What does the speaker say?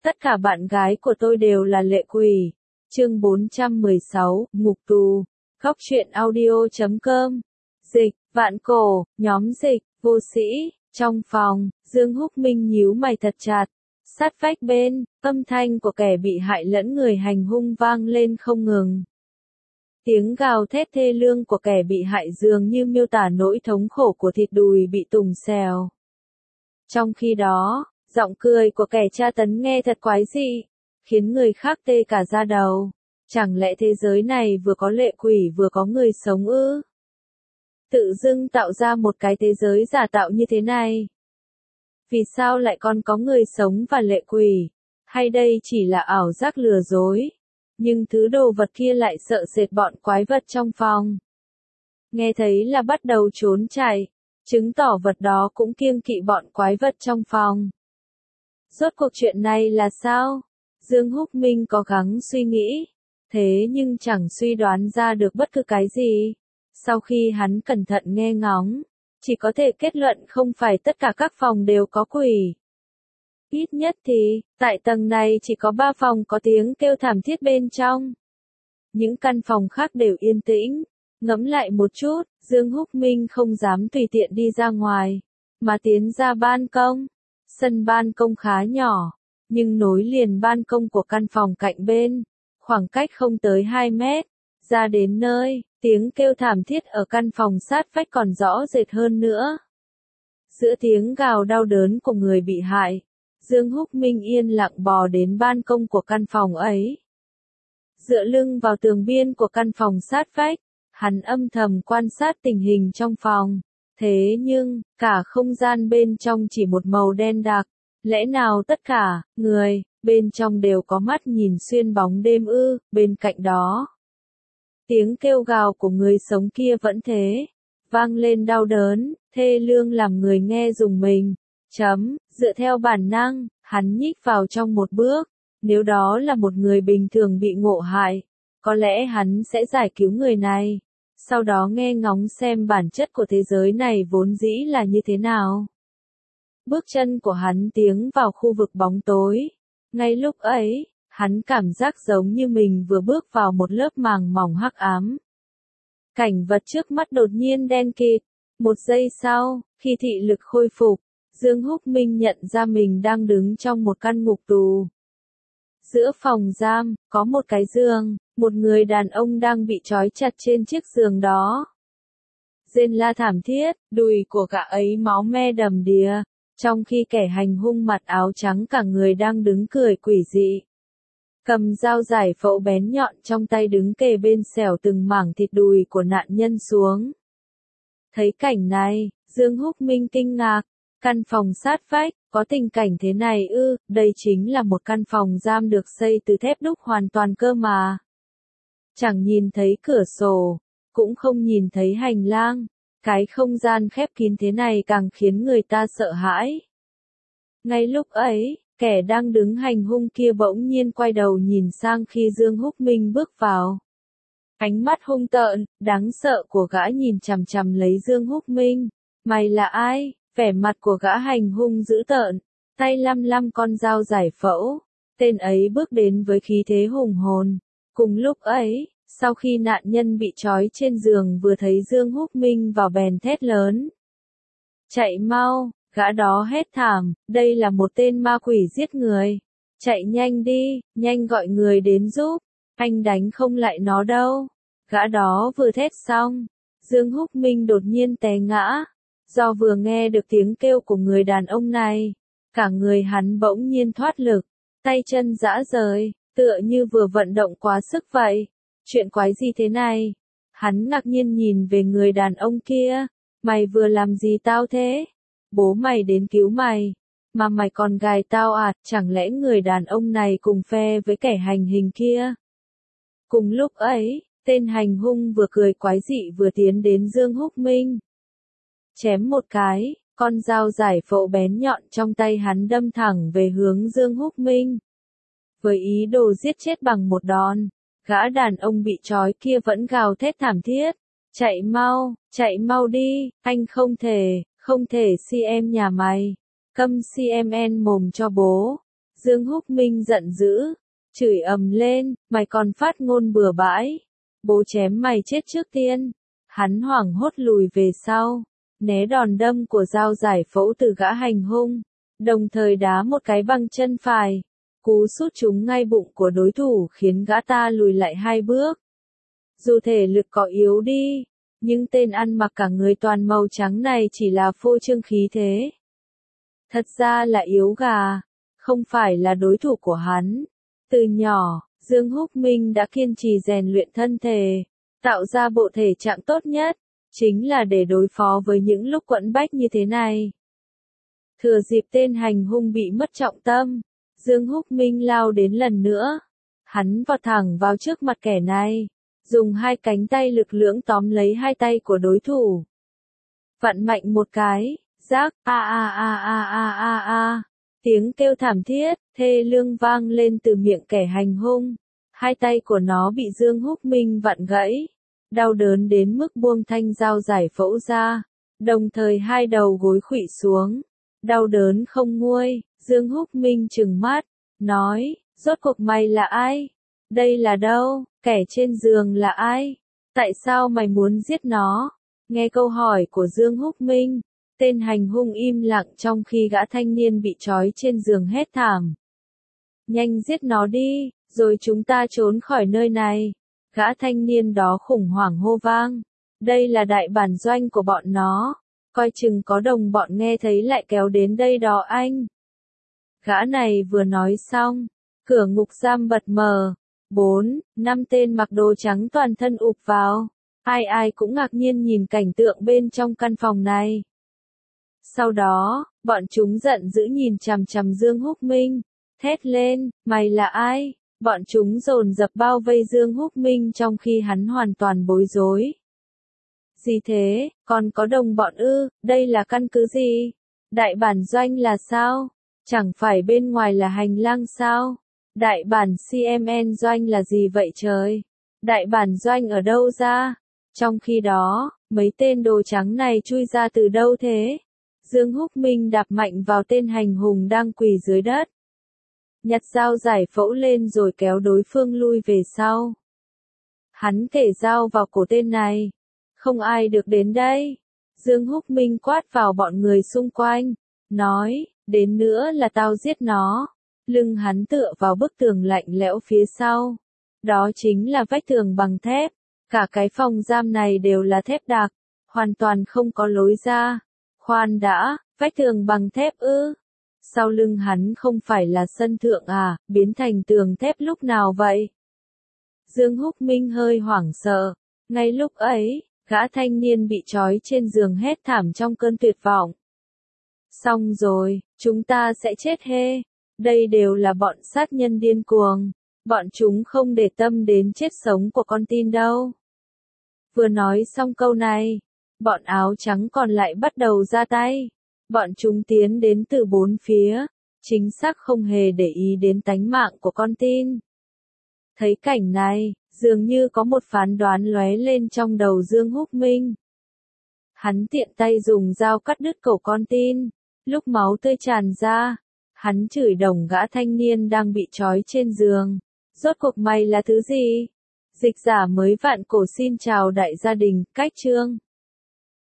Tất cả bạn gái của tôi đều là lệ quỷ. Chương 416, Ngục tù. Góc truyện audio.com. Dịch, Vạn Cổ, nhóm dịch, vô sĩ. Trong phòng, Dương Húc Minh nhíu mày thật chặt. Sát vách bên, âm thanh của kẻ bị hại lẫn người hành hung vang lên không ngừng. Tiếng gào thét thê lương của kẻ bị hại dường như miêu tả nỗi thống khổ của thịt đùi bị tùng xèo. Trong khi đó, giọng cười của kẻ tra tấn nghe thật quái dị, khiến người khác tê cả da đầu. Chẳng lẽ thế giới này vừa có lệ quỷ vừa có người sống ư? Tự dưng tạo ra một cái thế giới giả tạo như thế này. Vì sao lại còn có người sống và lệ quỷ? Hay đây chỉ là ảo giác lừa dối? Nhưng thứ đồ vật kia lại sợ sệt bọn quái vật trong phòng. Nghe thấy là bắt đầu trốn chạy, chứng tỏ vật đó cũng kiêng kỵ bọn quái vật trong phòng. Rốt cuộc chuyện này là sao? Dương Húc Minh cố gắng suy nghĩ, thế nhưng chẳng suy đoán ra được bất cứ cái gì. Sau khi hắn cẩn thận nghe ngóng, chỉ có thể kết luận không phải tất cả các phòng đều có quỷ. Ít nhất thì, tại tầng này chỉ có 3 phòng có tiếng kêu thảm thiết bên trong. Những căn phòng khác đều yên tĩnh. Ngẫm lại một chút, Dương Húc Minh không dám tùy tiện đi ra ngoài, mà tiến ra ban công. Sân ban công khá nhỏ, nhưng nối liền ban công của căn phòng cạnh bên, khoảng cách không tới 2 mét. Ra đến nơi, tiếng kêu thảm thiết ở căn phòng sát vách còn rõ rệt hơn nữa. Giữa tiếng gào đau đớn của người bị hại, Dương Húc Minh yên lặng bò đến ban công của căn phòng ấy. Dựa lưng vào tường biên của căn phòng sát vách, hắn âm thầm quan sát tình hình trong phòng. Thế nhưng, cả không gian bên trong chỉ một màu đen đặc. Lẽ nào tất cả, người, bên trong đều có mắt nhìn xuyên bóng đêm ư? Bên cạnh đó, tiếng kêu gào của người sống kia vẫn thế, vang lên đau đớn, thê lương làm người nghe rùng mình. Dựa theo bản năng, hắn nhích vào trong một bước. Nếu đó là một người bình thường bị ngộ hại, có lẽ hắn sẽ giải cứu người này. Sau đó nghe ngóng xem bản chất của thế giới này vốn dĩ là như thế nào. Bước chân của hắn tiến vào khu vực bóng tối. Ngay lúc ấy, hắn cảm giác giống như mình vừa bước vào một lớp màng mỏng hắc ám. Cảnh vật trước mắt đột nhiên đen kịt. Một giây sau, khi thị lực khôi phục, Dương Húc Minh nhận ra mình đang đứng trong một căn ngục tù. Giữa phòng giam, có một cái giường, một người đàn ông đang bị trói chặt trên chiếc giường đó. Rên la thảm thiết, đùi của gã ấy máu me đầm đìa, trong khi kẻ hành hung mặc áo trắng cả người đang đứng cười quỷ dị. Cầm dao giải phẫu bén nhọn trong tay đứng kề bên xẻo từng mảng thịt đùi của nạn nhân xuống. Thấy cảnh này, Dương Húc Minh kinh ngạc. Căn phòng sát vách, có tình cảnh thế này ư? Đây chính là một căn phòng giam được xây từ thép đúc hoàn toàn cơ mà. Chẳng nhìn thấy cửa sổ, cũng không nhìn thấy hành lang. Cái không gian khép kín thế này càng khiến người ta sợ hãi. Ngay lúc ấy, kẻ đang đứng hành hung kia bỗng nhiên quay đầu nhìn sang khi Dương Húc Minh bước vào. Ánh mắt hung tợn, đáng sợ của gã nhìn chằm chằm lấy Dương Húc Minh. Mày là ai? Vẻ mặt của gã hành hung dữ tợn, tay lăm lăm con dao giải phẫu. Tên ấy bước đến với khí thế hùng hồn. Cùng lúc ấy, sau khi nạn nhân bị trói trên giường vừa thấy Dương Húc Minh vào bèn thét lớn. Chạy mau, gã đó hét thảm, đây là một tên ma quỷ giết người. Chạy nhanh đi, nhanh gọi người đến giúp, anh đánh không lại nó đâu. Gã đó vừa thét xong, Dương Húc Minh đột nhiên té ngã. Do vừa nghe được tiếng kêu của người đàn ông này, cả người hắn bỗng nhiên thoát lực, tay chân rã rời, tựa như vừa vận động quá sức vậy. Chuyện quái gì thế này? Hắn ngạc nhiên nhìn về người đàn ông kia. Mày vừa làm gì tao thế? Bố mày đến cứu mày, mà mày còn gài tao à? Chẳng lẽ người đàn ông này cùng phe với kẻ hành hình kia? Cùng lúc ấy, tên hành hung vừa cười quái dị vừa tiến đến Dương Húc Minh. Chém một cái, con dao giải phẫu bén nhọn trong tay hắn đâm thẳng về hướng Dương Húc Minh. Với ý đồ giết chết bằng một đòn, gã đàn ông bị trói kia vẫn gào thét thảm thiết. Chạy mau đi, anh không thể CM nhà mày. Câm CMN mồm cho bố. Dương Húc Minh giận dữ, chửi ầm lên, mày còn phát ngôn bừa bãi. Bố chém mày chết trước tiên. Hắn hoảng hốt lùi về sau, né đòn đâm của dao giải phẫu từ gã hành hung, đồng thời đá một cái bằng chân phải. Cú sút trúng ngay bụng của đối thủ khiến gã ta lùi lại 2 bước. Dù thể lực có yếu đi, nhưng tên ăn mặc cả người toàn màu trắng này chỉ là phô trương khí thế. Thật ra là yếu gà, không phải là đối thủ của hắn. Từ nhỏ, Dương Húc Minh đã kiên trì rèn luyện thân thể, tạo ra bộ thể trạng tốt nhất, chính là để đối phó với những lúc quẫn bách như thế này. Thừa dịp tên hành hung bị mất trọng tâm, Dương Húc Minh lao đến lần nữa. Hắn vọt thẳng vào trước mặt kẻ này, dùng 2 cánh tay lực lưỡng tóm lấy 2 tay của đối thủ. Vặn mạnh một cái, rác, a a a a a a a. Tiếng kêu thảm thiết, thê lương vang lên từ miệng kẻ hành hung. 2 tay của nó bị Dương Húc Minh vặn gãy, đau đớn đến mức buông thanh dao giải phẫu ra, đồng thời 2 đầu gối khuỵu xuống. Đau đớn không nguôi, Dương Húc Minh trừng mắt, nói, rốt cuộc mày là ai? Đây là đâu? Kẻ trên giường là ai? Tại sao mày muốn giết nó? Nghe câu hỏi của Dương Húc Minh, tên hành hung im lặng trong khi gã thanh niên bị trói trên giường hét thảm. Nhanh giết nó đi, rồi chúng ta trốn khỏi nơi này. Gã thanh niên đó khủng hoảng hô vang. Đây là đại bản doanh của bọn nó. Coi chừng có đồng bọn nghe thấy lại kéo đến đây đó anh. Gã này vừa nói xong, cửa ngục giam bật mở. 4, 5 tên mặc đồ trắng toàn thân ụp vào. Ai ai cũng ngạc nhiên nhìn cảnh tượng bên trong căn phòng này. Sau đó, bọn chúng giận dữ nhìn chằm chằm Dương Húc Minh, thét lên, mày là ai? Bọn chúng dồn dập bao vây Dương Húc Minh trong khi hắn hoàn toàn bối rối. Gì thế, còn có đồng bọn ư, đây là căn cứ gì? Đại bản doanh là sao? Chẳng phải bên ngoài là hành lang sao? Đại bản CMN doanh là gì vậy trời? Đại bản doanh ở đâu ra? Trong khi đó, mấy tên đồ trắng này chui ra từ đâu thế? Dương Húc Minh đạp mạnh vào tên hành hung đang quỳ dưới đất. Nhặt dao giải phẫu lên rồi kéo đối phương lui về sau. Hắn kể dao vào cổ tên này. Không ai được đến đây. Dương Húc Minh quát vào bọn người xung quanh. Nói, đến nữa là tao giết nó. Lưng hắn tựa vào bức tường lạnh lẽo phía sau. Đó chính là vách tường bằng thép. Cả cái phòng giam này đều là thép đặc. Hoàn toàn không có lối ra. Khoan đã, vách tường bằng thép ư? Sau lưng hắn không phải là sân thượng à, biến thành tường thép lúc nào vậy? Dương Húc Minh hơi hoảng sợ. Ngay lúc ấy, gã thanh niên bị trói trên giường hét thảm trong cơn tuyệt vọng. Xong rồi, chúng ta sẽ chết hê. Đây đều là bọn sát nhân điên cuồng. Bọn chúng không để tâm đến chết sống của con tin đâu. Vừa nói xong câu này, bọn áo trắng còn lại bắt đầu ra tay. Bọn chúng tiến đến từ 4 phía, chính xác không hề để ý đến tánh mạng của con tin. Thấy cảnh này, dường như có một phán đoán lóe lên trong đầu Dương Húc Minh. Hắn tiện tay dùng dao cắt đứt cổ con tin, lúc máu tươi tràn ra, hắn chửi đồng gã thanh niên đang bị trói trên giường. Rốt cuộc mày là thứ gì? Dịch giả mới vạn cổ xin chào đại gia đình, cách chương.